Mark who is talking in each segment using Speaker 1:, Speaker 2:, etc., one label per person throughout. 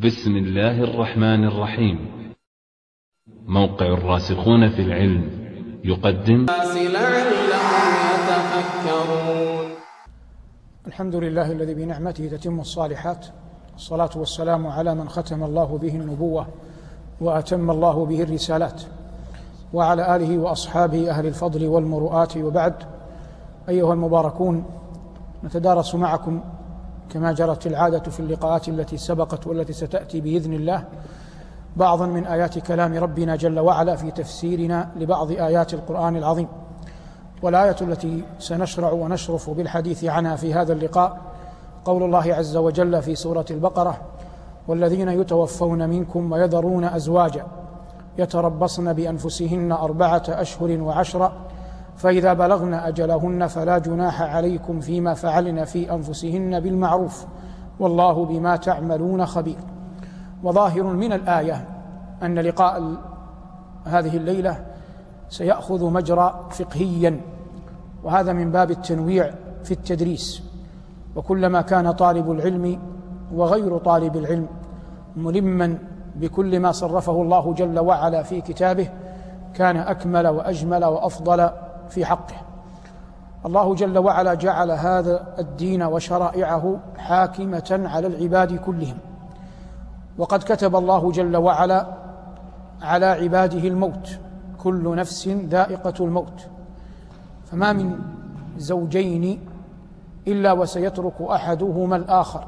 Speaker 1: بسم الله الرحمن الرحيم. موقع الراسخون في العلم يقدم
Speaker 2: لعلهم يتفكرون.
Speaker 3: الحمد لله الذي بنعمته تتم الصالحات، الصلاة والسلام على من ختم الله به النبوة وأتم الله به الرسالات، وعلى آله وأصحابه أهل الفضل والمروءات. وبعد، أيها المباركون، نتدارس معكم كما جرت العادة في اللقاءات التي سبقت والتي ستأتي بإذن الله بعضا من آيات كلام ربنا جل وعلا في تفسيرنا لبعض آيات القرآن العظيم. والآية التي سنشرع ونشرف بالحديث عنها في هذا اللقاء قول الله عز وجل في سورة البقرة: والذين يتوفون منكم ويذرون أزواجا يتربصن بأنفسهن 4 أشهر و10 فإذا بلغن أجلهن فلا جناح عليكم فيما فعلن في أنفسهن بالمعروف والله بما تعملون خبير. وظاهر من الآية أن لقاء هذه الليلة سيأخذ مجرى فقهيا، وهذا من باب التنويع في التدريس. وكلما كان طالب العلم وغير طالب العلم ملما بكل ما صرفه الله جل وعلا في كتابه كان أكمل وأجمل وأفضل في حقه. الله جل وعلا جعل هذا الدين وشرائعه حاكمة على العباد كلهم، وقد كتب الله جل وعلا على عباده الموت: كل نفس ذائقة الموت، فما من زوجين إلا وسيترك أحدهما الآخر.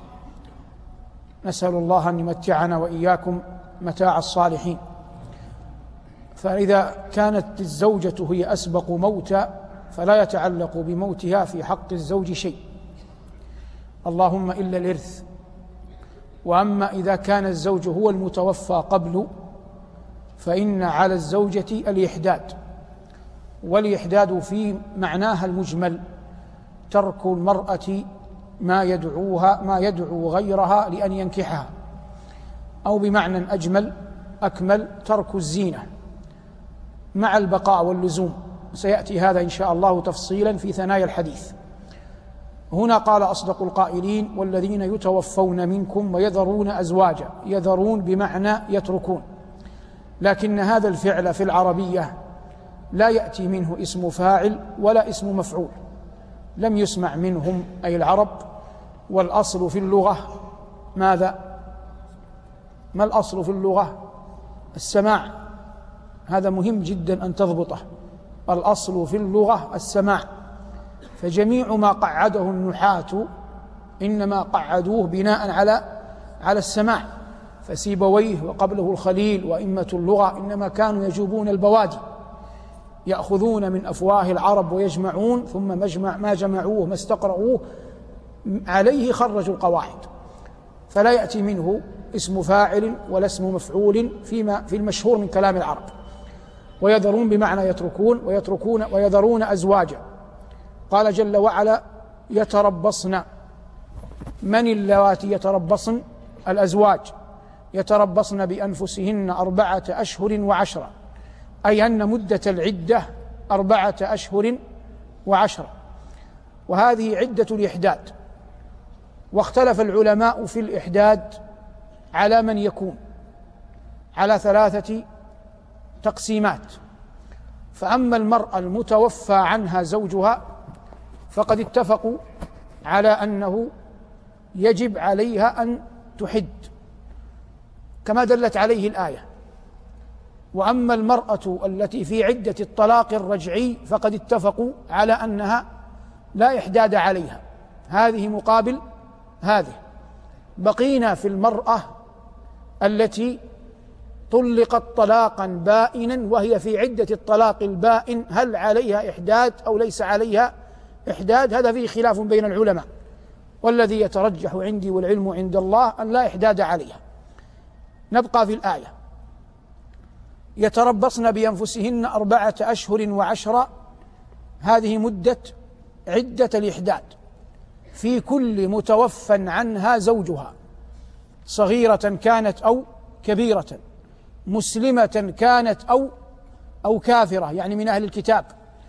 Speaker 3: نسأل الله أن يمتعنا وإياكم متاع الصالحين. فإذا كانت الزوجة هي أسبق موتا فلا يتعلق بموتها في حق الزوج شيء، اللهم إلا الإرث. وأما إذا كان الزوج هو المتوفى قبل فإن على الزوجة الإحداد، والإحداد في معناها المجمل ترك المرأة ما يدعو غيرها لأن ينكحها، أو بمعنى أكمل ترك الزينة مع البقاء واللزوم. سيأتي هذا إن شاء الله تفصيلا في ثنايا الحديث. هنا قال أصدق القائلين: والذين يتوفون منكم ويذرون أزواجا. يذرون بمعنى يتركون، لكن هذا الفعل في العربية لا يأتي منه اسم فاعل ولا اسم مفعول، لم يسمع منهم أي العرب. والأصل في اللغة ماذا؟ ما الأصل في اللغة؟ السماع. هذا مهم جدا أن تضبطه. الأصل في اللغة السماع، فجميع ما قعده النحاة إنما قعدوه بناء على السماع. فسيبويه وقبله الخليل وإمة اللغة إنما كانوا يجوبون البوادي، يأخذون من أفواه العرب ويجمعون، ثم ما جمعوه ما استقرؤوه عليه خرجوا القواعد. فلا يأتي منه اسم فاعل ولا اسم مفعول في المشهور من كلام العرب. ويذرون بمعنى يتركون، ويذرون أزواجا. قال جل وعلا: يتربصن. من اللواتي يتربصن؟ الأزواج. يتربصن بأنفسهن 4 أشهر و10، أي أن مدة العدة 4 أشهر و10، وهذه عدة الإحداد. واختلف العلماء في الإحداد على من يكون على 3 تقسيمات. فأما المرأة المتوفى عنها زوجها فقد اتفقوا على أنه يجب عليها أن تحد كما دلت عليه الآية. وأما المرأة التي في عدة الطلاق الرجعي فقد اتفقوا على أنها لا إحداد عليها. هذه مقابل هذه. بقينا في المرأة التي طلقت طلاقا بائنا وهي في عدة الطلاق البائن، هل عليها إحداد أو ليس عليها إحداد؟ هذا فيه خلاف بين العلماء، والذي يترجح عندي والعلم عند الله أن لا إحداد عليها. نبقى في الآية: يتربصن بأنفسهن 4 أشهر و10، هذه مدة عدة الإحداد في كل متوفى عنها زوجها، صغيرة كانت أو كبيرة، مسلمة كانت أو كافرة، يعني من أهل الكتاب،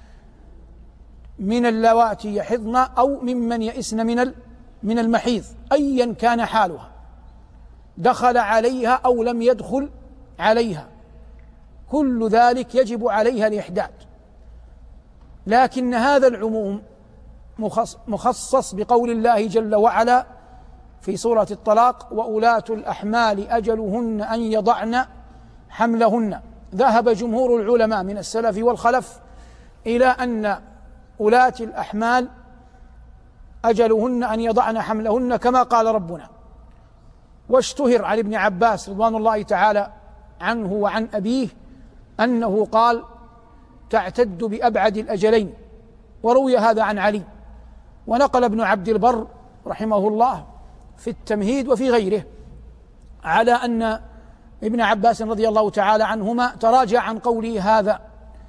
Speaker 3: من اللواتي يحضن أو ممن يئسن من المحيض، أيا كان حالها. دخل عليها أو لم يدخل عليها، كل ذلك يجب عليها الإحداد. لكن هذا العموم مخصص بقول الله جل وعلا في سورة الطلاق: وأولاة الأحمال أجلهن أن يضعن حملهن. ذهب جمهور العلماء من السلف والخلف إلى أن أولاة الأحمال أجلهن أن يضعن حملهن كما قال ربنا. واشتهر عن ابن عباس رضوان الله تعالى عنه وعن أبيه أنه قال: تعتد بأبعد الأجلين. وروي هذا عن علي. ونقل ابن عبد البر رحمه الله في التمهيد وفي غيره على أن ابن عباس رضي الله تعالى عنهما تراجع عن قوله هذا.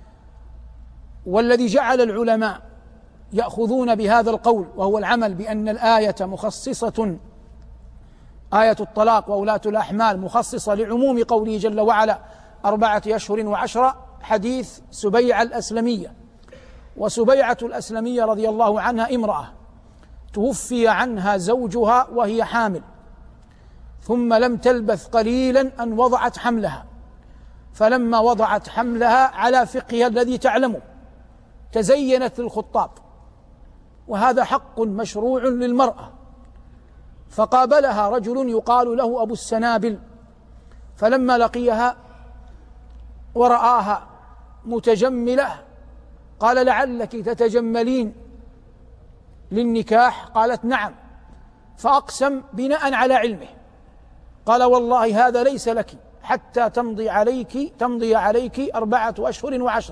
Speaker 3: والذي جعل العلماء يأخذون بهذا القول وهو العمل بأن الآية مخصصة، آية الطلاق وأولاة الأحمال مخصصة لعموم قوله جل وعلا 4 أشهر و10، حديث سبيعة الأسلمية. وسبيعة الأسلمية رضي الله عنها امرأة توفي عنها زوجها وهي حامل، ثم لم تلبث قليلا أن وضعت حملها. فلما وضعت حملها على فقهها الذي تعلمه تزينت للخطاب، وهذا حق مشروع للمرأة. فقابلها رجل يقال له أبو السنابل، فلما لقيها ورآها متجملة قال: لعلك تتجملين للنكاح؟ قالت: نعم. فأقسم بناء على علمه، قال: والله هذا ليس لك حتى تمضي عليك 4 أشهر و10.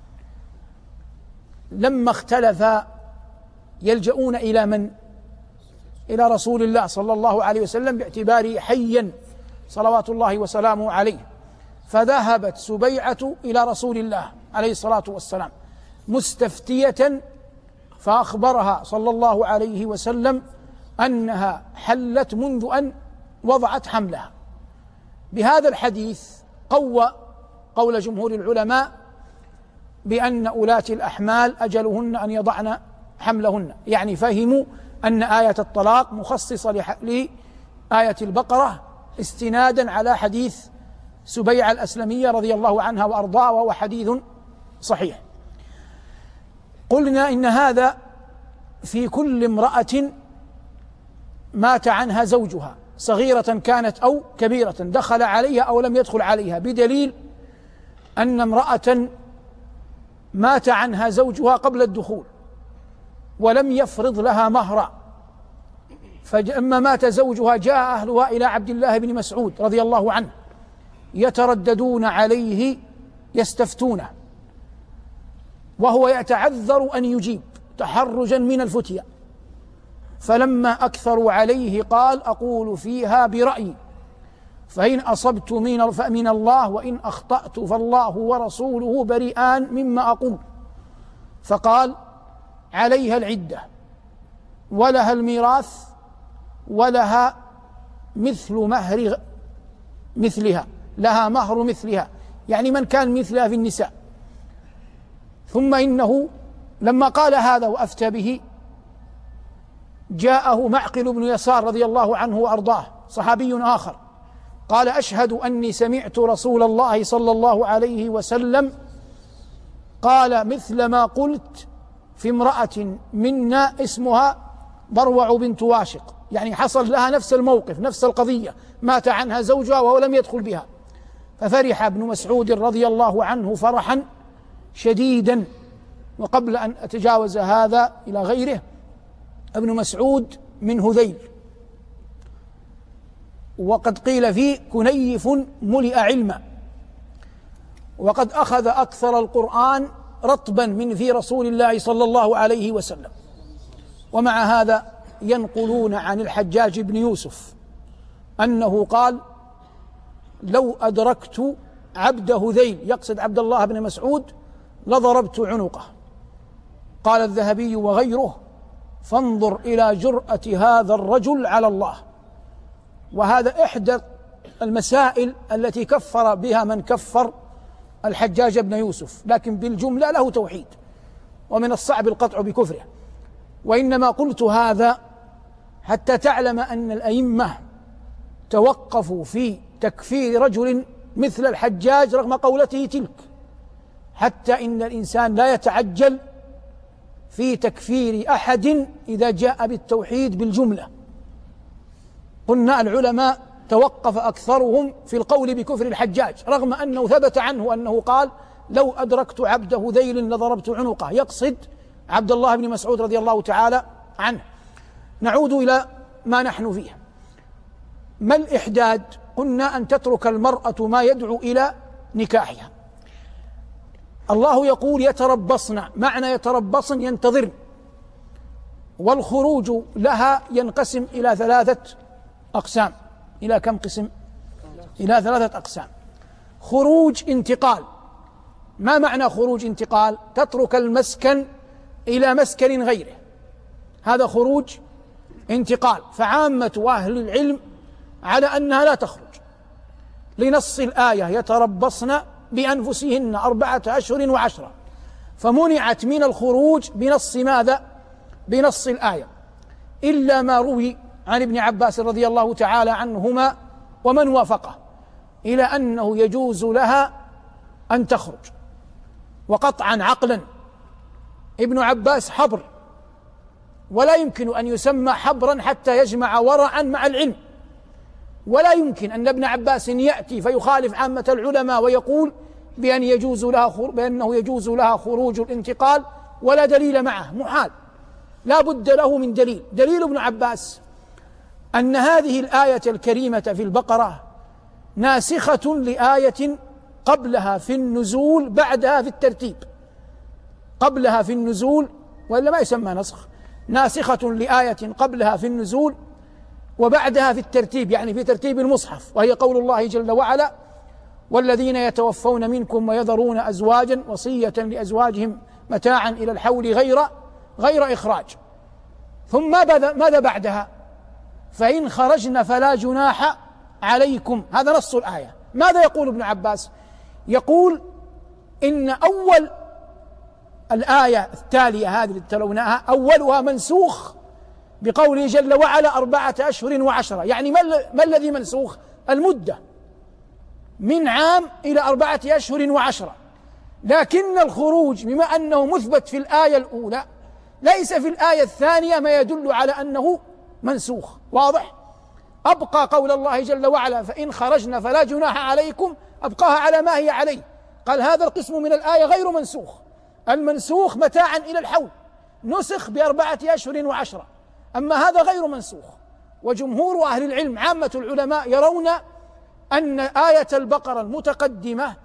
Speaker 3: لما اختلفا يلجؤون إلى من؟ إلى رسول الله صلى الله عليه وسلم باعتباره حيا صلوات الله وسلامه عليه. فذهبت سبيعة إلى رسول الله عليه الصلاة والسلام مستفتية، فأخبرها صلى الله عليه وسلم أنها حلت منذ أن وضعت حملها. بهذا الحديث قوى قول جمهور العلماء بأن أولاة الأحمال أجلهن أن يضعن حملهن، يعني فهموا أن آية الطلاق مخصصة لآية البقرة استنادا على حديث سبيعة الأسلمية رضي الله عنها وأرضاها، وهو حديث صحيح. قلنا إن هذا في كل امرأة مات عنها زوجها، صغيرة كانت أو كبيرة، دخل عليها أو لم يدخل عليها، بدليل أن امرأة مات عنها زوجها قبل الدخول ولم يفرض لها مهرا، فلما مات زوجها جاء أهلها إلى عبد الله بن مسعود رضي الله عنه يترددون عليه يستفتونه، وهو يتعذر أن يجيب تحرجا من الفتية. فلما أكثروا عليه قال: أقول فيها برأيي، فإن أصبت فمن الله، وإن أخطأت فالله ورسوله بريئان مما أقول. فقال: عليها العدة ولها الميراث ولها مثل مهر مثلها، لها مهر مثلها، يعني من كان مثلها في النساء. ثم إنه لما قال هذا وأفتى به جاءه معقل بن يسار رضي الله عنه وأرضاه، صحابي آخر، قال: أشهد أني سمعت رسول الله صلى الله عليه وسلم قال مثل ما قلت في امرأة منا اسمها بروع بنت واشق، يعني حصل لها نفس الموقف نفس القضية، مات عنها زوجها وهو لم يدخل بها. ففرح ابن مسعود رضي الله عنه فرحا شديدا. وقبل أن أتجاوز هذا إلى غيره، ابن مسعود من هذيل، وقد قيل فيه كنيف ملئ علما، وقد أخذ أكثر القرآن رطبا من في رسول الله صلى الله عليه وسلم. ومع هذا ينقلون عن الحجاج بن يوسف أنه قال: لو أدركت عبد هذيل، يقصد عبد الله بن مسعود، لضربت عنقه. قال الذهبي وغيره: فانظر إلى جرأة هذا الرجل على الله. وهذا إحدى المسائل التي كفر بها من كفر الحجاج بن يوسف، لكن بالجملة له توحيد، ومن الصعب القطع بكفره. وإنما قلت هذا حتى تعلم أن الأئمة توقفوا في تكفير رجل مثل الحجاج رغم قولته تلك، حتى إن الإنسان لا يتعجل في تكفير أحد إذا جاء بالتوحيد بالجملة. قلنا العلماء توقف أكثرهم في القول بكفر الحجاج رغم أنه ثبت عنه أنه قال: لو أدركت عبد هذيل لضربت عنقه، يقصد عبد الله بن مسعود رضي الله تعالى عنه. نعود إلى ما نحن فيه. ما الإحداد؟ قلنا أن تترك المرأة ما يدعو إلى نكاحها. الله يقول: يتربصن، معنى يتربصن ينتظرن، والخروج لها ينقسم إلى 3 أقسام. إلى كم قسم؟ إلى 3 أقسام. خروج انتقال. ما معنى خروج انتقال؟ تترك المسكن إلى مسكن غيره، هذا خروج انتقال. فعامة أهل العلم على أنها لا تخرج لنص الآية: يتربصن بأنفسهن 4 أشهر و10، فمنعت من الخروج بنص ماذا؟ بنص الآية، إلا ما روي عن ابن عباس رضي الله تعالى عنهما ومن وافقه إلى أنه يجوز لها أن تخرج. وقطعا عقلا ابن عباس حبر، ولا يمكن أن يسمى حبرا حتى يجمع ورعا مع العلم، ولا يمكن أن ابن عباس يأتي فيخالف عامة العلماء ويقول بأنه يجوز لها خروج الانتقال ولا دليل معه، محال، لا بد له من دليل. دليل ابن عباس أن هذه الآية الكريمة في البقرة ناسخة لآية قبلها في النزول بعدها في الترتيب، قبلها في النزول، وإلا ما يسمى نسخ، ناسخة لآية قبلها في النزول وبعدها في الترتيب، يعني في ترتيب المصحف، وهي قول الله جل وعلا: والذين يتوفون منكم ويذرون أزواجا وصية لأزواجهم متاعا إلى الحول غير إخراج. ثم ماذا بعدها؟ فإن خرجن فلا جناح عليكم، هذا نص الآية. ماذا يقول ابن عباس؟ يقول إن أول الآية التالية هذه التي تلوناها أولها منسوخ بقوله جل وعلا 4 أشهر و10، يعني ما الذي منسوخ؟ المدة من عام إلى 4 أشهر و10. لكن الخروج بما أنه مثبت في الآية الأولى ليس في الآية الثانية ما يدل على أنه منسوخ. واضح؟ أبقى قول الله جل وعلا: فإن خرجنا فلا جناح عليكم، أبقاها على ما هي عليه. قال هذا القسم من الآية غير منسوخ، المنسوخ متاعا إلى الحول نسخ ب4 أشهر و10، أما هذا غير منسوخ. وجمهور أهل العلم عامة العلماء يرون أن آية البقرة المتقدمة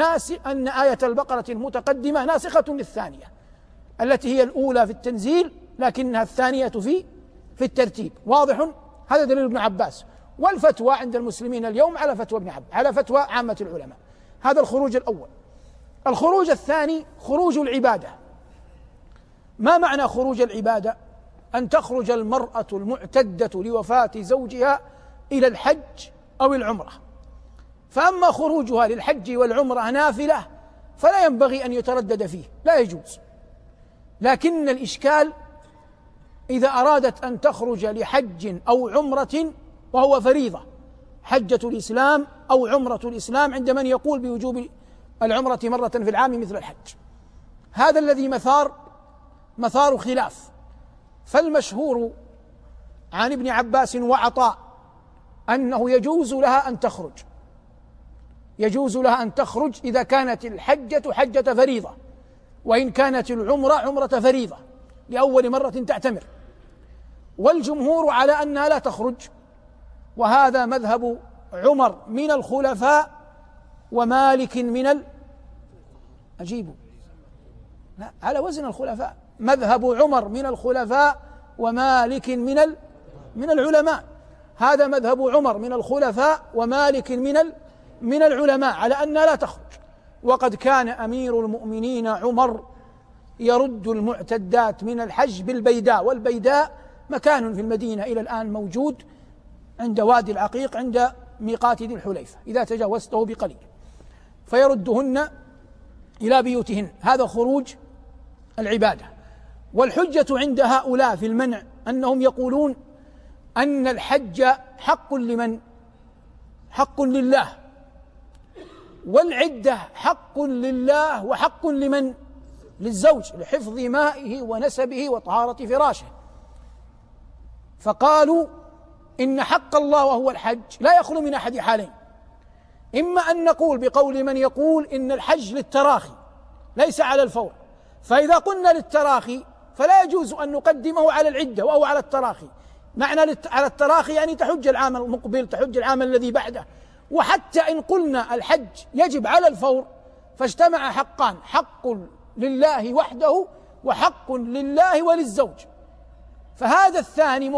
Speaker 3: ناسخة للثانية التي هي الأولى في التنزيل، لكنها الثانية في الترتيب. واضح؟ هذا دليل ابن عباس، والفتوى عند المسلمين اليوم على فتوى ابن عباس، على فتوى عامة العلماء. هذا الخروج الأول. الخروج الثاني خروج العبادة. ما معنى خروج العبادة؟ أن تخرج المرأة المعتدة لوفاة زوجها إلى الحج أو العمرة، فأما خروجها للحج والعمرة نافلة فلا ينبغي أن يتردد فيه، لا يجوز. لكن الإشكال إذا أرادت أن تخرج لحج أو عمرة وهو فريضة، حجة الإسلام أو عمرة الإسلام، عند من يقول بوجوب العمرة مرة في العام مثل الحج. هذا الذي مثار خلاف. فالمشهور عن ابن عباس وعطاء أنه يجوز لها أن تخرج إذا كانت الحجة حجة فريضة، وإن كانت العمرة عمرة فريضة لأول مرة تعتمر. والجمهور على أنها لا تخرج، وهذا مذهب عمر من الخلفاء ومالك لا على وزن الخلفاء، مذهب عمر من الخلفاء ومالك من العلماء. هذا مذهب عمر من الخلفاء ومالك من العلماء على أنها لا تخرج. وقد كان أمير المؤمنين عمر يرد المعتدات من الحج بالبيداء، والبيداء مكان في المدينة إلى الآن موجود عند وادي العقيق عند ميقات ذي الحليفة إذا تجاوزته بقليل، فيردهن إلى بيوتهن. هذا خروج العبادة. والحجة عند هؤلاء في المنع أنهم يقولون أن الحج حق حق لله، والعدة حق لله وحق لمن؟ للزوج، لحفظ مائه ونسبه وطهارة فراشه. فقالوا إن حق الله وهو الحج لا يخلو من أحد حالين: إما أن نقول بقول من يقول إن الحج للتراخي ليس على الفور، فإذا قلنا للتراخي فلا يجوز أن نقدمه على العدة أو على التراخي. معنى على التراخي يعني تحج العام المقبل، تحج العام الذي بعده. وحتى إن قلنا الحج يجب على الفور فاجتمع حقان: حق لله وحده وحق لله وللزوج، فهذا الثاني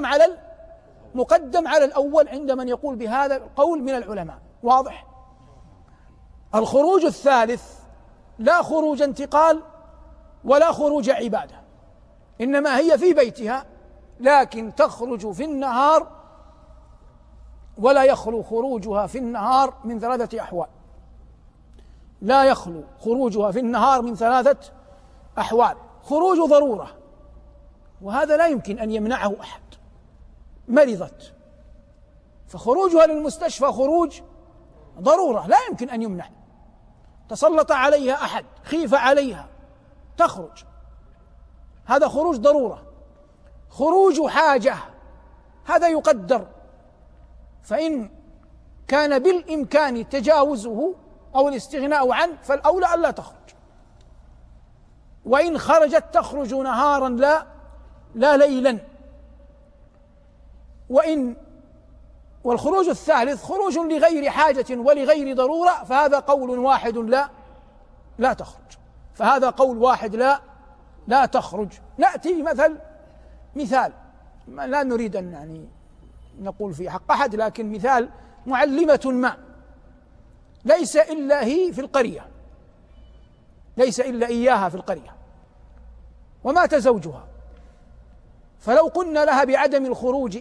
Speaker 3: مقدم على الأول عند من يقول بهذا القول من العلماء. واضح؟ الخروج الثالث لا خروج انتقال ولا خروج عبادة، إنما هي في بيتها لكن تخرج في النهار، ولا يخلو خروجها في النهار من 3 أحوال. لا يخلو خروجها في النهار من 3 أحوال: خروج ضرورة، وهذا لا يمكن أن يمنعه أحد، مرضت فخروجها للمستشفى خروج ضرورة لا يمكن أن يمنع، تسلط عليها أحد، خيف عليها، تخرج، هذا خروج ضرورة. خروج حاجة هذا يقدر، فإن كان بالإمكان تجاوزه أو الاستغناء عنه فالأولى ألا تخرج، وإن خرجت تخرج نهارا لا ليلا. والخروج الثالث خروج لغير حاجة ولغير ضرورة، فهذا قول واحد لا تخرج، فهذا قول واحد لا تخرج. نأتي مثال لا نريد أن يعني نقول في حق أحد، لكن مثال: معلمة ما ليس إلا هي في القرية، ليس إلا إياها في القرية، ومات زوجها، فلو قلنا لها بعدم الخروج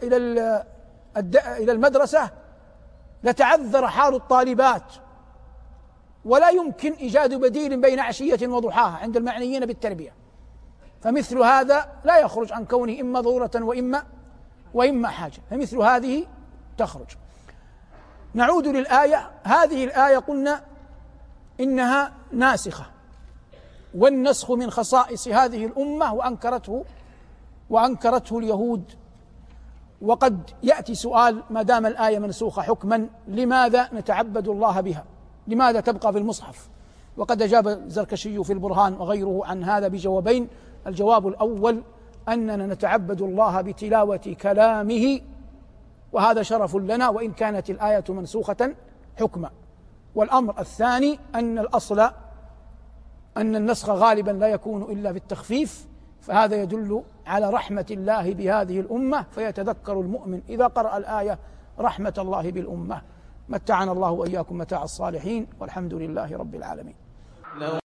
Speaker 3: إلى المدرسة لتعذر حال الطالبات، ولا يمكن إيجاد بديل بين عشية وضحاها عند المعنيين بالتربية، فمثل هذا لا يخرج عن كونه إما ضرورة وإما حاجة، فمثل هذه تخرج. نعود للآية. هذه الآية قلنا إنها ناسخة، والنسخ من خصائص هذه الأمة وأنكرته اليهود. وقد يأتي سؤال: ما دام الآية منسوخة حكما لماذا نتعبد الله بها؟ لماذا تبقى في المصحف؟ وقد أجاب الزركشي في البرهان وغيره عن هذا بجوابين: الجواب الأول أننا نتعبد الله بتلاوة كلامه، وهذا شرف لنا وإن كانت الآية منسوخة حكما. والأمر الثاني أن الأصل أن النسخ غالبا لا يكون إلا بالتخفيف، فهذا يدل على رحمة الله بهذه الأمة، فيتذكر المؤمن إذا قرأ الآية رحمة الله بالأمة. متعنا الله وإياكم متاع الصالحين، والحمد لله رب العالمين.